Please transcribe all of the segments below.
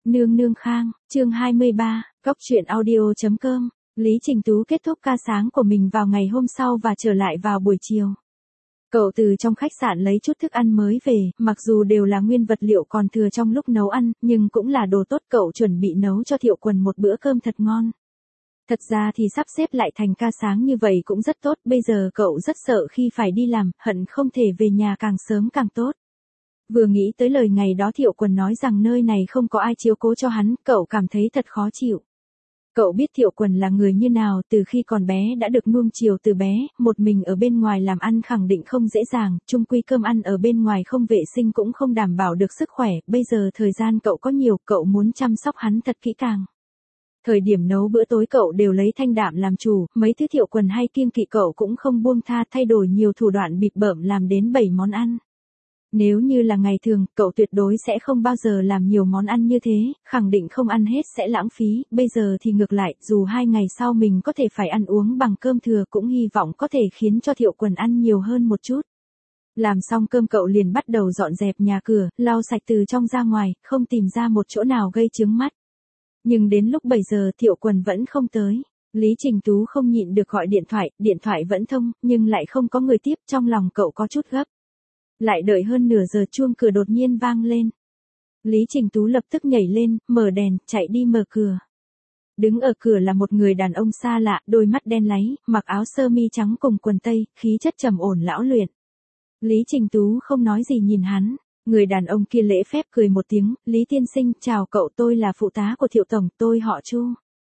Nương nương khang, chương 23, Cóc truyện audio.com. Lý Trình Tú kết thúc ca sáng của mình vào ngày hôm sau và trở lại vào buổi chiều. Cậu từ trong khách sạn lấy chút thức ăn mới về, mặc dù đều là nguyên vật liệu còn thừa trong lúc nấu ăn, nhưng cũng là đồ tốt. Cậu chuẩn bị nấu cho Thiệu Quần một bữa cơm thật ngon. Thật ra thì sắp xếp lại thành ca sáng như vậy cũng rất tốt, bây giờ cậu rất sợ khi phải đi làm, hận không thể về nhà càng sớm càng tốt. Vừa nghĩ tới lời ngày đó Thiệu Quần nói rằng nơi này không có ai chiếu cố cho hắn, cậu cảm thấy thật khó chịu. Cậu biết Thiệu Quần là người như nào, từ khi còn bé đã được nuông chiều từ bé, một mình ở bên ngoài làm ăn khẳng định không dễ dàng, chung quy cơm ăn ở bên ngoài không vệ sinh cũng không đảm bảo được sức khỏe, bây giờ thời gian cậu có nhiều, cậu muốn chăm sóc hắn thật kỹ càng. Thời điểm nấu bữa tối cậu đều lấy thanh đạm làm chủ, mấy thứ Thiệu Quần hay kiêng kỵ cậu cũng không buông tha, thay đổi nhiều thủ đoạn bịp bợm làm đến 7 món ăn. Nếu như là ngày thường, cậu tuyệt đối sẽ không bao giờ làm nhiều món ăn như thế, khẳng định không ăn hết sẽ lãng phí, bây giờ thì ngược lại, dù 2 ngày sau mình có thể phải ăn uống bằng cơm thừa cũng hy vọng có thể khiến cho Thiệu Quần ăn nhiều hơn một chút. Làm xong cơm cậu liền bắt đầu dọn dẹp nhà cửa, lau sạch từ trong ra ngoài, không tìm ra một chỗ nào gây chướng mắt. Nhưng đến lúc 7 giờ Thiệu Quần vẫn không tới. Lý Trình Tú không nhịn được gọi điện thoại vẫn thông, nhưng lại không có người tiếp, trong lòng cậu có chút gấp. Lại đợi hơn nửa giờ chuông cửa đột nhiên vang lên. Lý Trình Tú lập tức nhảy lên, mở đèn, chạy đi mở cửa. Đứng ở cửa là một người đàn ông xa lạ, đôi mắt đen láy, mặc áo sơ mi trắng cùng quần tây, khí chất trầm ổn lão luyện. Lý Trình Tú không nói gì nhìn hắn. Người đàn ông kia lễ phép cười một tiếng, Lý tiên sinh, chào cậu, tôi là phụ tá của Thiệu tổng, tôi họ Chu.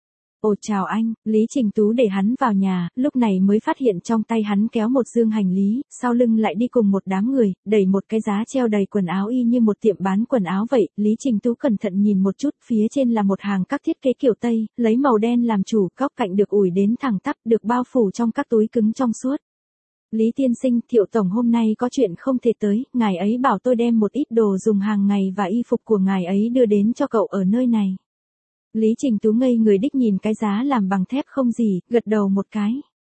Ồ chào anh, Lý Trình Tú để hắn vào nhà, lúc này mới phát hiện trong tay hắn kéo một dương hành lý, sau lưng lại đi cùng một đám người, đẩy một cái giá treo đầy quần áo y như một tiệm bán quần áo vậy. Lý Trình Tú cẩn thận nhìn một chút, phía trên là một hàng các thiết kế kiểu Tây, lấy màu đen làm chủ, góc cạnh được ủi đến thẳng tắp, được bao phủ trong các túi cứng trong suốt. Lý tiên sinh, Thiệu tổng hôm nay có chuyện không thể tới, ngài ấy bảo tôi đem một ít đồ dùng hàng ngày và y phục của ngài ấy đưa đến cho cậu ở nơi này. Lý Trình Tú ngây người đích nhìn cái giá làm bằng thép không gì, gật đầu một cái.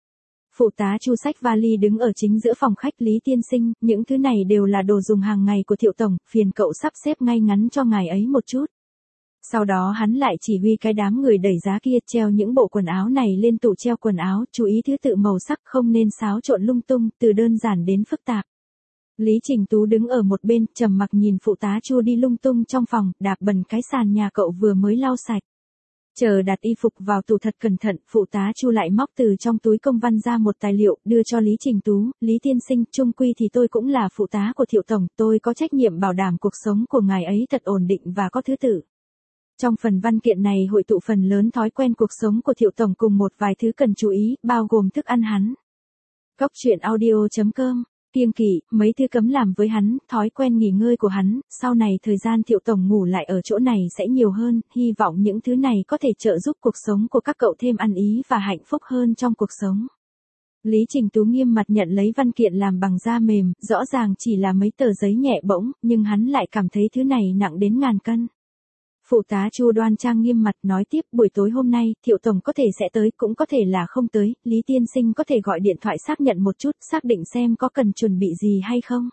Phụ tá Chu xách vali đứng ở chính giữa phòng khách. Lý tiên sinh, những thứ này đều là đồ dùng hàng ngày của Thiệu tổng, phiền cậu sắp xếp ngay ngắn cho ngài ấy một chút. Sau đó hắn lại chỉ huy cái đám người đẩy giá kia treo những bộ quần áo này lên tủ treo quần áo, chú ý thứ tự màu sắc không nên xáo trộn lung tung, từ đơn giản đến phức tạp. Lý Trình Tú đứng ở một bên, trầm mặc nhìn phụ tá Chu đi lung tung trong phòng, đạp bẩn cái sàn nhà cậu vừa mới lau sạch. Chờ đặt y phục vào tủ thật cẩn thận, phụ tá Chu lại móc từ trong túi công văn ra một tài liệu, đưa cho Lý Trình Tú. Lý tiên sinh, chung quy thì tôi cũng là phụ tá của Thiệu tổng, tôi có trách nhiệm bảo đảm cuộc sống của ngài ấy thật ổn định và có thứ tự. Trong phần văn kiện này hội tụ phần lớn thói quen cuộc sống của Thiệu tổng cùng một vài thứ cần chú ý, bao gồm thức ăn hắn. Cóc truyện audio.com. Kiêng kỵ, mấy thứ cấm làm với hắn, thói quen nghỉ ngơi của hắn, sau này thời gian Thiệu tổng ngủ lại ở chỗ này sẽ nhiều hơn, hy vọng những thứ này có thể trợ giúp cuộc sống của các cậu thêm ăn ý và hạnh phúc hơn trong cuộc sống. Lý Trình Tú nghiêm mặt nhận lấy văn kiện làm bằng da mềm, rõ ràng chỉ là mấy tờ giấy nhẹ bỗng, nhưng hắn lại cảm thấy thứ này nặng đến ngàn cân. Phụ tá Chu đoan trang nghiêm mặt nói tiếp, buổi tối hôm nay, Thiệu tổng có thể sẽ tới, cũng có thể là không tới, Lý tiên sinh có thể gọi điện thoại xác nhận một chút, xác định xem có cần chuẩn bị gì hay không.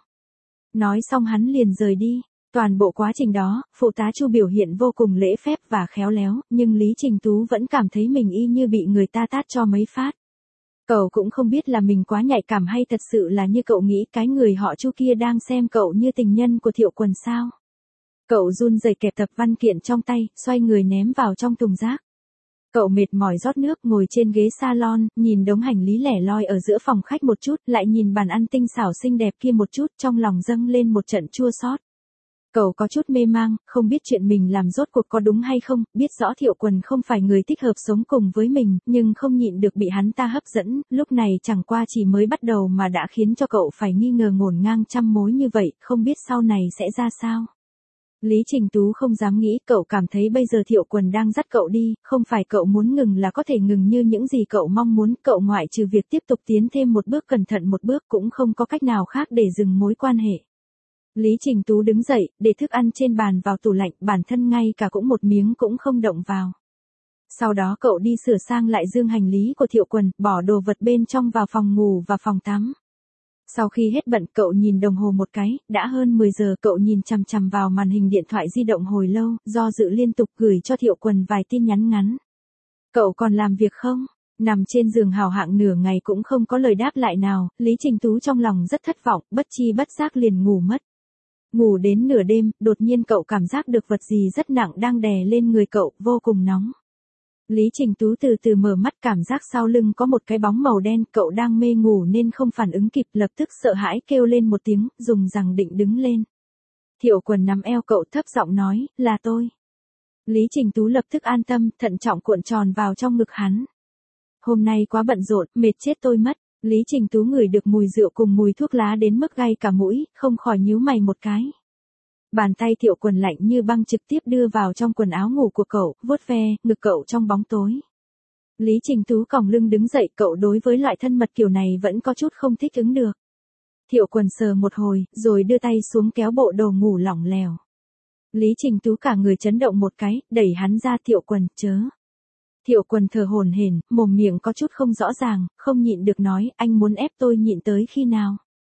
Nói xong hắn liền rời đi. Toàn bộ quá trình đó, phụ tá Chu biểu hiện vô cùng lễ phép và khéo léo, nhưng Lý Trình Tú vẫn cảm thấy mình y như bị người ta tát cho mấy phát. Cậu cũng không biết là mình quá nhạy cảm hay thật sự là như cậu nghĩ, cái người họ Chu kia đang xem cậu như tình nhân của Thiệu Quần sao. Cậu run rẩy kẹp tập văn kiện trong tay, xoay người ném vào trong thùng rác. Cậu mệt mỏi rót nước, ngồi trên ghế salon, nhìn đống hành lý lẻ loi ở giữa phòng khách một chút, lại nhìn bàn ăn tinh xảo xinh đẹp kia một chút, trong lòng dâng lên một trận chua xót. Cậu có chút mê mang, không biết chuyện mình làm rốt cuộc có đúng hay không, biết rõ Thiệu Quần không phải người thích hợp sống cùng với mình, nhưng không nhịn được bị hắn ta hấp dẫn, lúc này chẳng qua chỉ mới bắt đầu mà đã khiến cho cậu phải nghi ngờ ngổn ngang trăm mối như vậy, không biết sau này sẽ ra sao. Lý Trình Tú không dám nghĩ, cậu cảm thấy bây giờ Thiệu Quần đang dắt cậu đi, không phải cậu muốn ngừng là có thể ngừng như những gì cậu mong muốn, cậu ngoại trừ việc tiếp tục tiến thêm một bước cẩn thận một bước cũng không có cách nào khác để dừng mối quan hệ. Lý Trình Tú đứng dậy, để thức ăn trên bàn vào tủ lạnh, bản thân ngay cả cũng một miếng cũng không động vào. Sau đó cậu đi sửa sang lại dương hành lý của Thiệu Quần, bỏ đồ vật bên trong vào phòng ngủ và phòng tắm. Sau khi hết bận cậu nhìn đồng hồ một cái, đã hơn 10 giờ. Cậu nhìn chằm chằm vào màn hình điện thoại di động hồi lâu, do dự liên tục gửi cho Thiệu Quần vài tin nhắn ngắn. Cậu còn làm việc không? Nằm trên giường hào hạng nửa ngày cũng không có lời đáp lại nào, Lý Trình Tú trong lòng rất thất vọng, bất chi bất giác liền ngủ mất. Ngủ đến nửa đêm, đột nhiên cậu cảm giác được vật gì rất nặng đang đè lên người cậu, vô cùng nóng. Lý Trình Tú từ từ mở mắt, cảm giác sau lưng có một cái bóng màu đen, cậu đang mê ngủ nên không phản ứng kịp, lập tức sợ hãi kêu lên một tiếng, dùng rằng định đứng lên. Thiệu Quần nắm eo cậu thấp giọng nói, là tôi. Lý Trình Tú lập tức an tâm, thận trọng cuộn tròn vào trong ngực hắn. Hôm nay quá bận rộn, mệt chết tôi mất. Lý Trình Tú ngửi được mùi rượu cùng mùi thuốc lá đến mức gay cả mũi, không khỏi nhíu mày một cái. Bàn tay Thiệu Quần lạnh như băng trực tiếp đưa vào trong quần áo ngủ của cậu, vuốt ve ngực cậu trong bóng tối. Lý Trình Tú còng lưng đứng dậy, cậu đối với loại thân mật kiểu này vẫn có chút không thích ứng được. Thiệu Quần sờ một hồi, rồi đưa tay xuống kéo bộ đồ ngủ lỏng lẻo. Lý Trình Tú cả người chấn động một cái, đẩy hắn ra. Thiệu Quần, chớ. Thiệu Quần thở hổn hển, mồm miệng có chút không rõ ràng, không nhịn được nói, anh muốn ép tôi nhịn tới khi nào?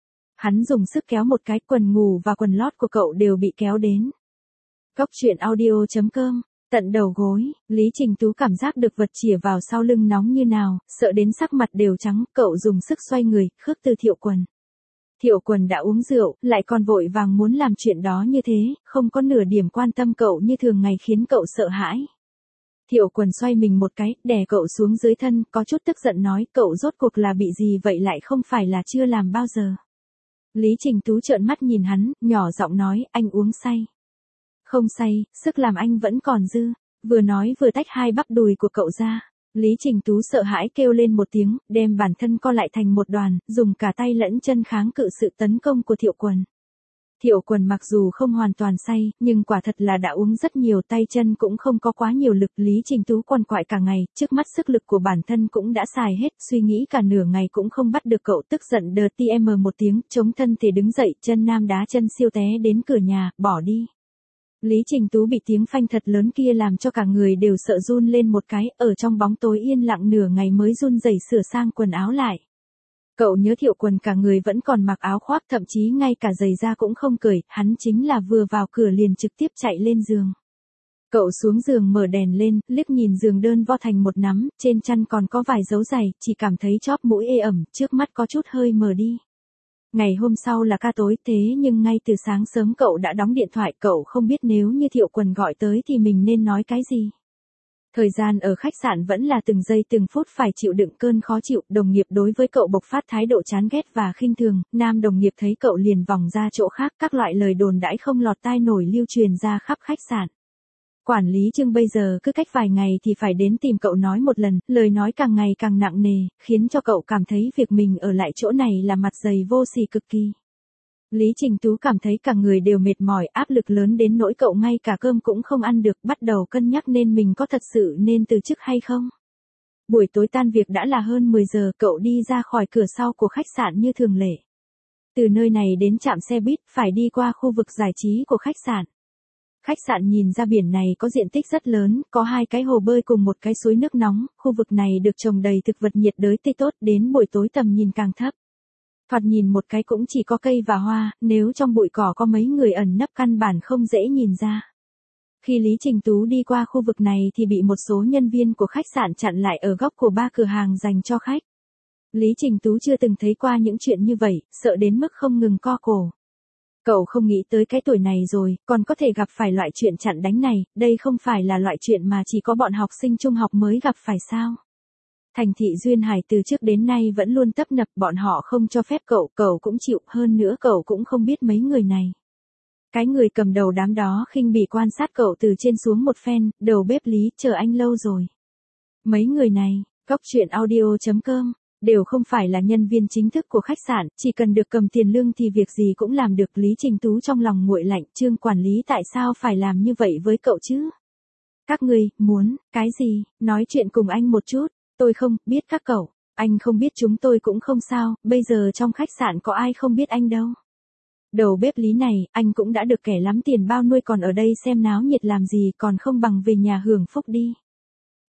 Hắn dùng sức kéo một cái, quần ngủ và quần lót của cậu đều bị kéo đến. Góc truyện audio.com, tận đầu gối, Lý Trình Tú cảm giác được vật chìa vào sau lưng nóng như nào, sợ đến sắc mặt đều trắng, cậu dùng sức xoay người, khước từ Thiệu Quần. Thiệu Quần đã uống rượu, lại còn vội vàng muốn làm chuyện đó như thế, không có nửa điểm quan tâm cậu như thường ngày khiến cậu sợ hãi. Thiệu Quần xoay mình một cái, đè cậu xuống dưới thân, có chút tức giận nói, cậu rốt cuộc là bị gì vậy, lại không phải là chưa làm bao giờ. Lý Trình Tú trợn mắt nhìn hắn, nhỏ giọng nói, anh uống say. Không say, sức làm anh vẫn còn dư. Vừa nói vừa tách hai bắp đùi của cậu ra. Lý Trình Tú sợ hãi kêu lên một tiếng, đem bản thân co lại thành một đoàn, dùng cả tay lẫn chân kháng cự sự tấn công của Thiệu Quần. Thiệu Quần mặc dù không hoàn toàn say, nhưng quả thật là đã uống rất nhiều, tay chân cũng không có quá nhiều lực. Lý Trình Tú quằn quại cả ngày, trước mắt sức lực của bản thân cũng đã xài hết, suy nghĩ cả nửa ngày cũng không bắt được cậu, tức giận đờ tm một tiếng, chống thân thể đứng dậy, chân nam đá chân siêu té đến cửa nhà, bỏ đi. Lý Trình Tú bị tiếng phanh thật lớn kia làm cho cả người đều sợ run lên một cái, ở trong bóng tối yên lặng nửa ngày mới run rẩy sửa sang quần áo lại. Cậu nhớ Thiệu Quần cả người vẫn còn mặc áo khoác, thậm chí ngay cả giày da cũng không cởi, hắn chính là vừa vào cửa liền trực tiếp chạy lên giường. Cậu xuống giường mở đèn lên, liếc nhìn giường đơn vo thành một nắm, trên chăn còn có vài dấu giày, chỉ cảm thấy chóp mũi ê ẩm, trước mắt có chút hơi mờ đi. Ngày hôm sau là ca tối, thế nhưng ngay từ sáng sớm cậu đã đóng điện thoại, cậu không biết nếu như Thiệu Quần gọi tới thì mình nên nói cái gì. Thời gian ở khách sạn vẫn là từng giây từng phút phải chịu đựng cơn khó chịu, đồng nghiệp đối với cậu bộc phát thái độ chán ghét và khinh thường, nam đồng nghiệp thấy cậu liền vòng ra chỗ khác, các loại lời đồn đãi không lọt tai nổi lưu truyền ra khắp khách sạn. Quản lý Trương bây giờ cứ cách vài ngày thì phải đến tìm cậu nói một lần, lời nói càng ngày càng nặng nề, khiến cho cậu cảm thấy việc mình ở lại chỗ này là mặt dày vô sỉ cực kỳ. Lý Trình Tú cảm thấy cả người đều mệt mỏi, áp lực lớn đến nỗi cậu ngay cả cơm cũng không ăn được, bắt đầu cân nhắc nên mình có thật sự nên từ chức hay không. Buổi tối tan việc đã là hơn 10 giờ, cậu đi ra khỏi cửa sau của khách sạn như thường lệ. Từ nơi này đến trạm xe buýt, phải đi qua khu vực giải trí của khách sạn. Khách sạn nhìn ra biển này có diện tích rất lớn, có 2 cái hồ bơi cùng một cái suối nước nóng, khu vực này được trồng đầy thực vật nhiệt đới tươi tốt, đến buổi tối tầm nhìn càng thấp. Thoạt nhìn một cái cũng chỉ có cây và hoa, nếu trong bụi cỏ có mấy người ẩn nấp căn bản không dễ nhìn ra. Khi Lý Trình Tú đi qua khu vực này thì bị một số nhân viên của khách sạn chặn lại ở góc của ba cửa hàng dành cho khách. Lý Trình Tú chưa từng thấy qua những chuyện như vậy, sợ đến mức không ngừng co cổ. Cậu không nghĩ tới cái tuổi này rồi, còn có thể gặp phải loại chuyện chặn đánh này, đây không phải là loại chuyện mà chỉ có bọn học sinh trung học mới gặp phải sao? Thành thị Duyên Hải từ trước đến nay vẫn luôn tấp nập, bọn họ không cho phép cậu cũng chịu, hơn nữa cậu cũng không biết mấy người này. Cái người cầm đầu đám đó khinh bỉ quan sát cậu từ trên xuống một phen, đầu bếp Lý, chờ anh lâu rồi. Mấy người này, góc truyện audio.com, đều không phải là nhân viên chính thức của khách sạn, chỉ cần được cầm tiền lương thì việc gì cũng làm được. Lý Trình Tú trong lòng nguội lạnh, Trương quản lý tại sao phải làm như vậy với cậu chứ? Các ngươi, muốn, cái gì, nói chuyện cùng anh một chút. Tôi không biết các cậu, anh không biết chúng tôi cũng không sao, bây giờ trong khách sạn có ai không biết anh đâu. Đầu bếp Lý này, anh cũng đã được kẻ lắm tiền bao nuôi, còn ở đây xem náo nhiệt làm gì, còn không bằng về nhà hưởng phúc đi.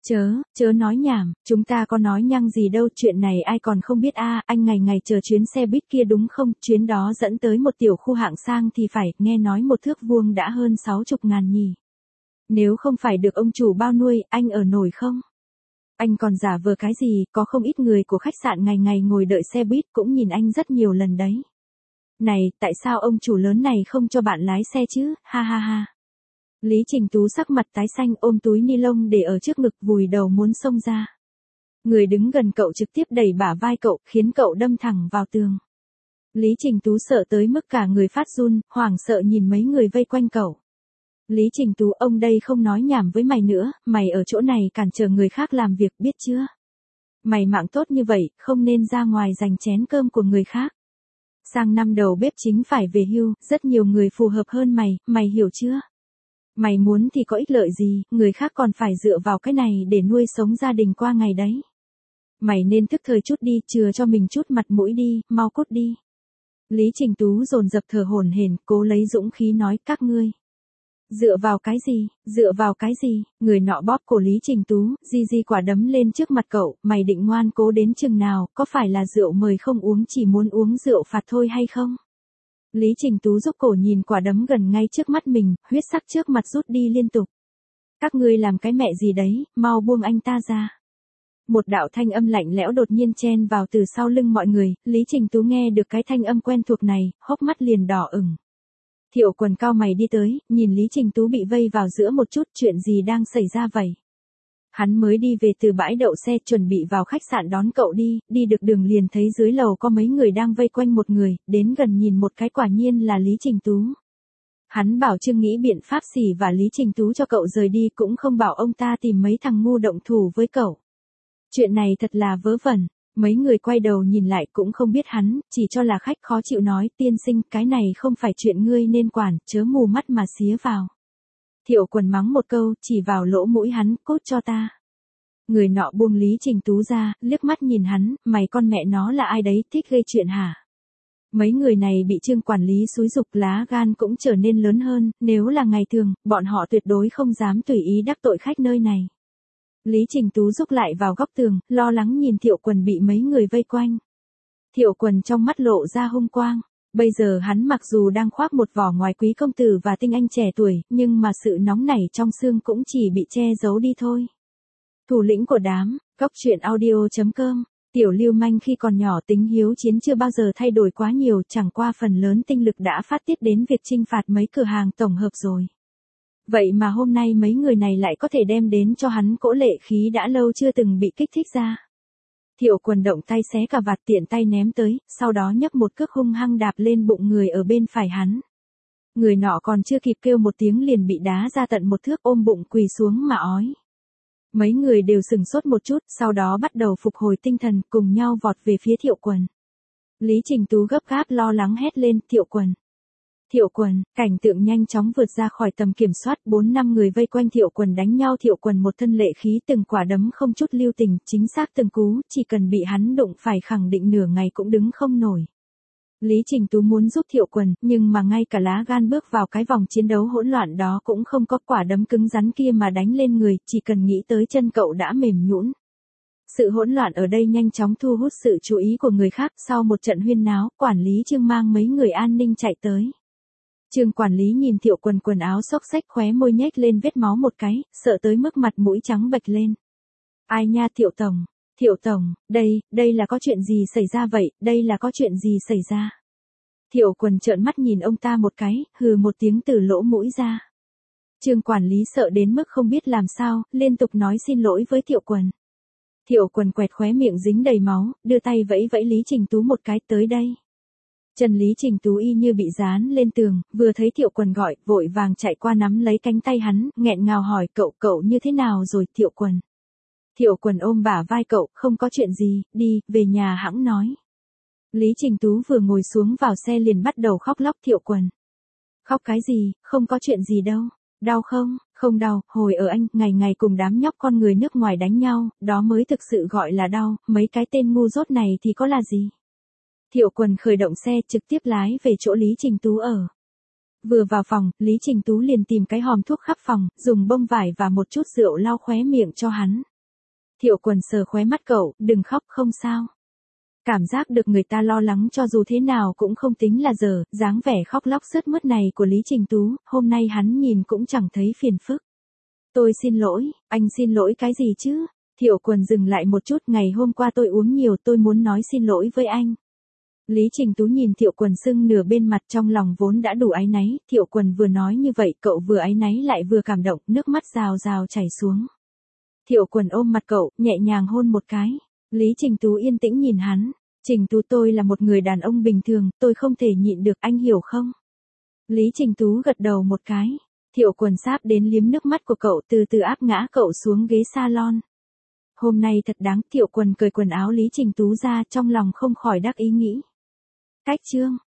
Chớ nói nhảm, chúng ta có nói nhăng gì đâu, chuyện này ai còn không biết anh ngày ngày chờ chuyến xe buýt kia đúng không, chuyến đó dẫn tới một tiểu khu hạng sang thì phải, nghe nói 1 thước vuông đã hơn 60.000 nhỉ. Nếu không phải được ông chủ bao nuôi, anh ở nổi không? Anh còn giả vờ cái gì, có không ít người của khách sạn ngày ngày ngồi đợi xe buýt cũng nhìn anh rất nhiều lần đấy. Này, tại sao ông chủ lớn này không cho bạn lái xe chứ, ha ha ha. Lý Trình Tú sắc mặt tái xanh ôm túi ni lông để ở trước ngực vùi đầu muốn xông ra. Người đứng gần cậu trực tiếp đẩy bả vai cậu khiến cậu đâm thẳng vào tường. Lý Trình Tú sợ tới mức cả người phát run, hoảng sợ nhìn mấy người vây quanh cậu. Lý Trình Tú, ông đây không nói nhảm với mày nữa, mày ở chỗ này cản trở người khác làm việc biết chưa? Mày mạng tốt như vậy, không nên ra ngoài giành chén cơm của người khác. Sang năm đầu bếp chính phải về hưu, rất nhiều người phù hợp hơn mày hiểu chưa? Mày muốn thì có ích lợi gì, người khác còn phải dựa vào cái này để nuôi sống gia đình qua ngày đấy. Mày nên thức thời chút đi, chừa cho mình chút mặt mũi đi, mau cút đi. Lý Trình Tú dồn dập thở hổn hển, cố lấy dũng khí nói, các ngươi. Dựa vào cái gì, người nọ bóp cổ Lý Trình Tú, di quả đấm lên trước mặt cậu, mày định ngoan cố đến chừng nào, có phải là rượu mời không uống chỉ muốn uống rượu phạt thôi hay không? Lý Trình Tú giúp cổ nhìn quả đấm gần ngay trước mắt mình, huyết sắc trước mặt rút đi liên tục. Các ngươi làm cái mẹ gì đấy, mau buông anh ta ra. Một đạo thanh âm lạnh lẽo đột nhiên chen vào từ sau lưng mọi người, Lý Trình Tú nghe được cái thanh âm quen thuộc này, hốc mắt liền đỏ ửng. Thiệu Quần cao mày đi tới, nhìn Lý Trình Tú bị vây vào giữa một chút, chuyện gì đang xảy ra vậy? Hắn mới đi về từ bãi đậu xe chuẩn bị vào khách sạn đón cậu đi được đường liền thấy dưới lầu có mấy người đang vây quanh một người, đến gần nhìn một cái quả nhiên là Lý Trình Tú. Hắn bảo Trương nghĩ biện pháp xỉ và Lý Trình Tú cho cậu rời đi cũng không bảo ông ta tìm mấy thằng ngu động thủ với cậu. Chuyện này thật là vớ vẩn, mấy người quay đầu nhìn lại cũng không biết hắn, chỉ cho là khách khó chịu nói tiên sinh cái này không phải chuyện ngươi nên quản, chớ mù mắt mà xía vào. Thiệu Quần mắng một câu, chỉ vào lỗ mũi hắn, cốt cho ta. Người nọ buông Lý Trình Tú ra, liếc mắt nhìn hắn, mày con mẹ nó là ai đấy, thích gây chuyện hả? Mấy người này bị Trương quản lý xúi giục lá gan cũng trở nên lớn hơn, nếu là ngày thường, bọn họ tuyệt đối không dám tùy ý đắc tội khách nơi này. Lý Trình Tú rúc lại vào góc tường, lo lắng nhìn Thiệu Quần bị mấy người vây quanh. Thiệu Quần trong mắt lộ ra hung quang. Bây giờ hắn mặc dù đang khoác một vỏ ngoài quý công tử và tinh anh trẻ tuổi, nhưng mà sự nóng nảy trong xương cũng chỉ bị che giấu đi thôi. Thủ lĩnh của đám, Cóc Truyện Audio.com. Tiểu Lưu Manh khi còn nhỏ tính hiếu chiến chưa bao giờ thay đổi quá nhiều, chẳng qua phần lớn tinh lực đã phát tiết đến việc chinh phạt mấy cửa hàng tổng hợp rồi. Vậy mà hôm nay mấy người này lại có thể đem đến cho hắn cỗ lệ khí đã lâu chưa từng bị kích thích ra. Thiệu Quần động tay xé cà vạt tiện tay ném tới, sau đó nhấc một cước hung hăng đạp lên bụng người ở bên phải hắn. Người nọ còn chưa kịp kêu một tiếng liền bị đá ra tận 1 thước ôm bụng quỳ xuống mà ói. Mấy người đều sửng sốt một chút, sau đó bắt đầu phục hồi tinh thần cùng nhau vọt về phía Thiệu Quần. Lý Trình Tú gấp gáp lo lắng hét lên, Thiệu Quần. Thiệu Quần, cảnh tượng nhanh chóng vượt ra khỏi tầm kiểm soát, 4-5 người vây quanh Thiệu Quần đánh nhau. Thiệu Quần một thân lệ khí, từng quả đấm không chút lưu tình, chính xác từng cú, chỉ cần bị hắn đụng phải khẳng định nửa ngày cũng đứng không nổi. Lý Trình Tú muốn giúp Thiệu Quần, nhưng mà ngay cả lá gan bước vào cái vòng chiến đấu hỗn loạn đó cũng không có, quả đấm cứng rắn kia mà đánh lên người, chỉ cần nghĩ tới chân cậu đã mềm nhũn. Sự hỗn loạn ở đây nhanh chóng thu hút sự chú ý của người khác, sau một trận huyên náo, quản lý Trương mang mấy người an ninh chạy tới. Trương quản lý nhìn Thiệu Quần quần áo xốc xếch, khóe môi nhếch lên vết máu một cái, sợ tới mức mặt mũi trắng bệch lên. Ai nha Thiệu Tổng, đây là có chuyện gì xảy ra vậy, đây là có chuyện gì xảy ra? Thiệu Quần trợn mắt nhìn ông ta một cái, hừ một tiếng từ lỗ mũi ra. Trương quản lý sợ đến mức không biết làm sao, liên tục nói xin lỗi với Thiệu Quần. Thiệu Quần quẹt khóe miệng dính đầy máu, đưa tay vẫy vẫy Lý Trình Tú một cái, tới đây. Chân Lý Trình Tú y như bị dán lên tường, vừa thấy Thiệu Quần gọi, vội vàng chạy qua nắm lấy cánh tay hắn, nghẹn ngào hỏi, cậu như thế nào rồi Thiệu Quần? Thiệu Quần ôm bả vai cậu, không có chuyện gì, đi, về nhà hẵng nói. Lý Trình Tú vừa ngồi xuống vào xe liền bắt đầu khóc lóc. Thiệu Quần. Khóc cái gì, không có chuyện gì đâu. Đau không? Không đau, hồi ở anh, ngày ngày cùng đám nhóc con người nước ngoài đánh nhau, đó mới thực sự gọi là đau, mấy cái tên ngu dốt này thì có là gì? Thiệu Quần khởi động xe trực tiếp lái về chỗ Lý Trình Tú ở. Vừa vào phòng, Lý Trình Tú liền tìm cái hòm thuốc khắp phòng, dùng bông vải và một chút rượu lau khóe miệng cho hắn. Thiệu Quần sờ khóe mắt cậu, đừng khóc không sao. Cảm giác được người ta lo lắng cho dù thế nào cũng không tính là dở, dáng vẻ khóc lóc sướt mướt này của Lý Trình Tú, hôm nay hắn nhìn cũng chẳng thấy phiền phức. Tôi xin lỗi, anh xin lỗi cái gì chứ? Thiệu Quần dừng lại một chút, ngày hôm qua tôi uống nhiều, tôi muốn nói xin lỗi với anh. Lý Trình Tú nhìn Thiệu Quần sưng nửa bên mặt, trong lòng vốn đã đủ áy náy, Thiệu Quần vừa nói như vậy cậu vừa áy náy lại vừa cảm động, nước mắt rào rào chảy xuống. Thiệu Quần ôm mặt cậu, nhẹ nhàng hôn một cái. Lý Trình Tú yên tĩnh nhìn hắn. Trình Tú, tôi là một người đàn ông bình thường, tôi không thể nhịn được, anh hiểu không? Lý Trình Tú gật đầu một cái. Thiệu Quần sáp đến liếm nước mắt của cậu, từ từ áp ngã cậu xuống ghế salon. Hôm nay thật đáng. Thiệu Quần cởi quần áo Lý Trình Tú ra, trong lòng không khỏi đắc ý nghĩ. Cách chương